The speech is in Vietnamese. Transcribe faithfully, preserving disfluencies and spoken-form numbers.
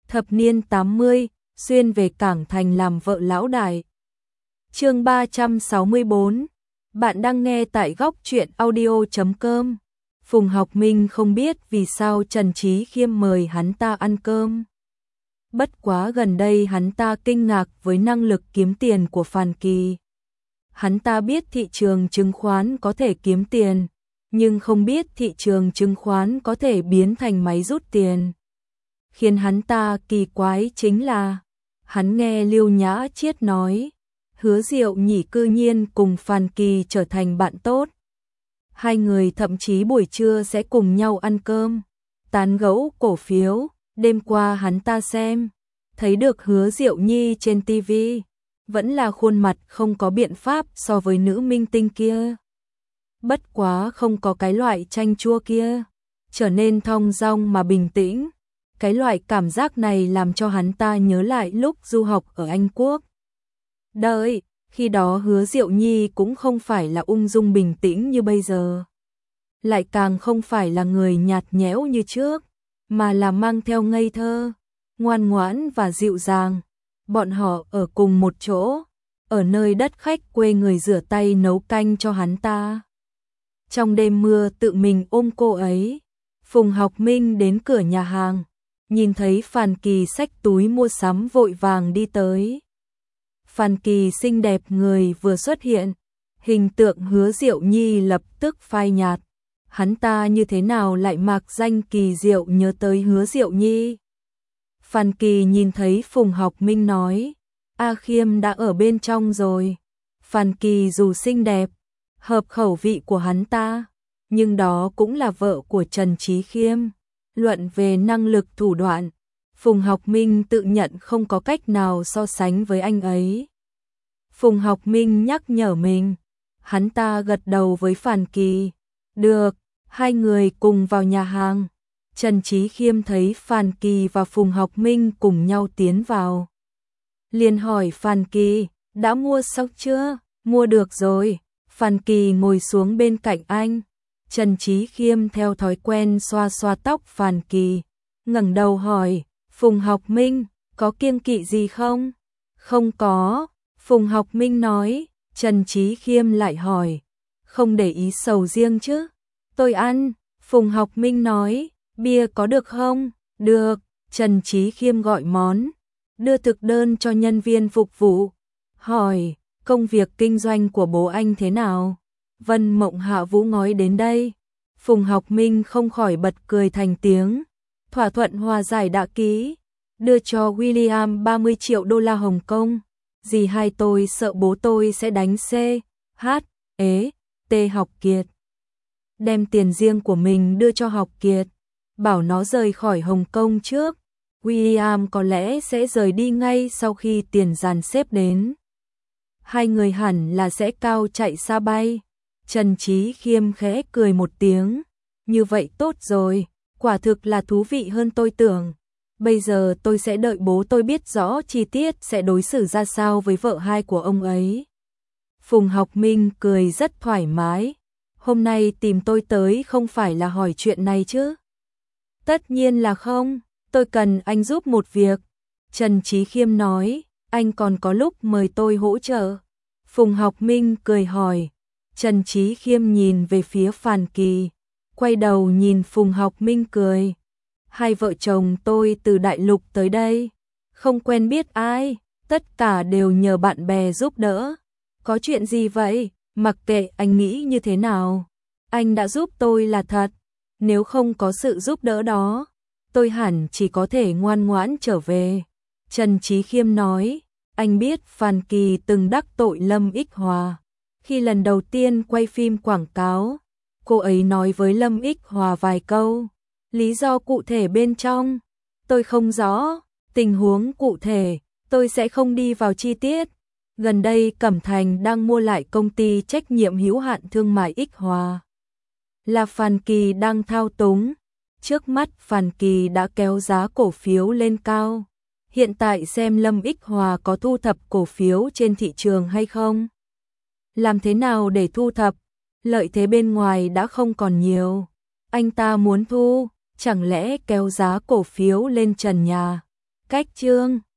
thập niên tám mươi, xuyên về Cảng Thành làm vợ lão đại. Chương ba trăm sáu mươi bốn. Bạn đang nghe tại góc truyện audio chấm com. Phùng Học Minh không biết vì sao Trần Trí Khiêm mời hắn ta ăn cơm. Bất quá gần đây hắn ta kinh ngạc với năng lực kiếm tiền của Phàn Kỳ. Hắn ta biết thị trường chứng khoán có thể kiếm tiền, nhưng không biết thị trường chứng khoán có thể biến thành máy rút tiền. Khiến hắn ta kỳ quái chính là, hắn nghe Lưu Nhã Chiết nói, Hứa Diệu Nhỉ cư nhiên cùng Phàn Kỳ trở thành bạn tốt. Hai người thậm chí buổi trưa sẽ cùng nhau ăn cơm, tán gẫu cổ phiếu. Đêm qua hắn ta xem, thấy được Hứa Diệu Nhi trên ti vi, vẫn là khuôn mặt không có biện pháp so với nữ minh tinh kia. Bất quá không có cái loại chanh chua kia, trở nên thong dong mà bình tĩnh. Cái loại cảm giác này làm cho hắn ta nhớ lại lúc du học ở Anh Quốc. Đợi, khi đó Hứa Diệu Nhi cũng không phải là ung dung bình tĩnh như bây giờ. Lại càng không phải là người nhạt nhẽo như trước, mà là mang theo ngây thơ, ngoan ngoãn và dịu dàng. Bọn họ ở cùng một chỗ, ở nơi đất khách quê người rửa tay nấu canh cho hắn ta. Trong đêm mưa tự mình ôm cô ấy, Phùng Học Minh đến cửa nhà hàng, nhìn thấy Phàn Kỳ xách túi mua sắm vội vàng đi tới. Phàn Kỳ xinh đẹp người vừa xuất hiện, hình tượng Hứa Diệu Nhi lập tức phai nhạt. Hắn ta như thế nào lại mạc danh kỳ diệu nhớ tới Hứa Diệu Nhi. Phàn Kỳ nhìn thấy Phùng Học Minh nói, A Khiêm đã ở bên trong rồi. Phàn Kỳ dù xinh đẹp, hợp khẩu vị của hắn ta, nhưng đó cũng là vợ của Trần Trí Khiêm. Luận về năng lực thủ đoạn, Phùng Học Minh tự nhận không có cách nào so sánh với anh ấy. Phùng Học Minh nhắc nhở mình, hắn ta gật đầu với Phàn Kỳ. Được, hai người cùng vào nhà hàng. Trần Trí Khiêm thấy Phàn Kỳ và Phùng Học Minh cùng nhau tiến vào, liền hỏi Phàn Kỳ, đã mua xong chưa? Mua được rồi. Phàn Kỳ ngồi xuống bên cạnh anh. Trần Trí Khiêm theo thói quen xoa xoa tóc Phàn Kỳ, ngẩng đầu hỏi, Phùng Học Minh, có kiêng kỵ gì không? Không có, Phùng Học Minh nói. Trần Trí Khiêm lại hỏi, không để ý sầu riêng chứ? Tôi ăn, Phùng Học Minh nói. Bia có được không? Được. Trần Trí Khiêm gọi món, đưa thực đơn cho nhân viên phục vụ, hỏi, công việc kinh doanh của bố anh thế nào? Vân Mộng Hạ Vũ ngói đến đây. Phùng Học Minh không khỏi bật cười thành tiếng. Thỏa thuận hòa giải đã ký, đưa cho William ba mươi triệu đô la Hồng Kông. Dì hai tôi sợ bố tôi sẽ đánh C, H, ế, T Học Kiệt. Đem tiền riêng của mình đưa cho Học Kiệt, bảo nó rời khỏi Hồng Kông trước. William có lẽ sẽ rời đi ngay sau khi tiền dàn xếp đến. Hai người hẳn là sẽ cao chạy xa bay. Trần Trí Khiêm khẽ cười một tiếng. Như vậy tốt rồi, quả thực là thú vị hơn tôi tưởng. Bây giờ tôi sẽ đợi bố tôi biết rõ chi tiết sẽ đối xử ra sao với vợ hai của ông ấy. Phùng Học Minh cười rất thoải mái. Hôm nay tìm tôi tới không phải là hỏi chuyện này chứ? Tất nhiên là không, tôi cần anh giúp một việc. Trần Trí Khiêm nói, anh còn có lúc mời tôi hỗ trợ. Phùng Học Minh cười hỏi. Trần Trí Khiêm nhìn về phía Phàn Kỳ, quay đầu nhìn Phùng Học Minh cười. Hai vợ chồng tôi từ đại lục tới đây, không quen biết ai, tất cả đều nhờ bạn bè giúp đỡ. Có chuyện gì vậy? Mặc kệ anh nghĩ như thế nào, anh đã giúp tôi là thật. Nếu không có sự giúp đỡ đó, tôi hẳn chỉ có thể ngoan ngoãn trở về. Trần Trí Khiêm nói, anh biết Phàn Kỳ từng đắc tội Lâm Ích Hòa. Khi lần đầu tiên quay phim quảng cáo, cô ấy nói với Lâm Ích Hòa vài câu. Lý do cụ thể bên trong, tôi không rõ. Tình huống cụ thể, tôi sẽ không đi vào chi tiết. Gần đây Cẩm Thành đang mua lại công ty trách nhiệm hữu hạn thương mại Ích Hòa. Là Phàn Kỳ đang thao túng. Trước mắt Phàn Kỳ đã kéo giá cổ phiếu lên cao. Hiện tại xem Lâm Ích Hòa có thu thập cổ phiếu trên thị trường hay không. Làm thế nào để thu thập? Lợi thế bên ngoài đã không còn nhiều. Anh ta muốn thu, chẳng lẽ kéo giá cổ phiếu lên trần nhà? Cách chương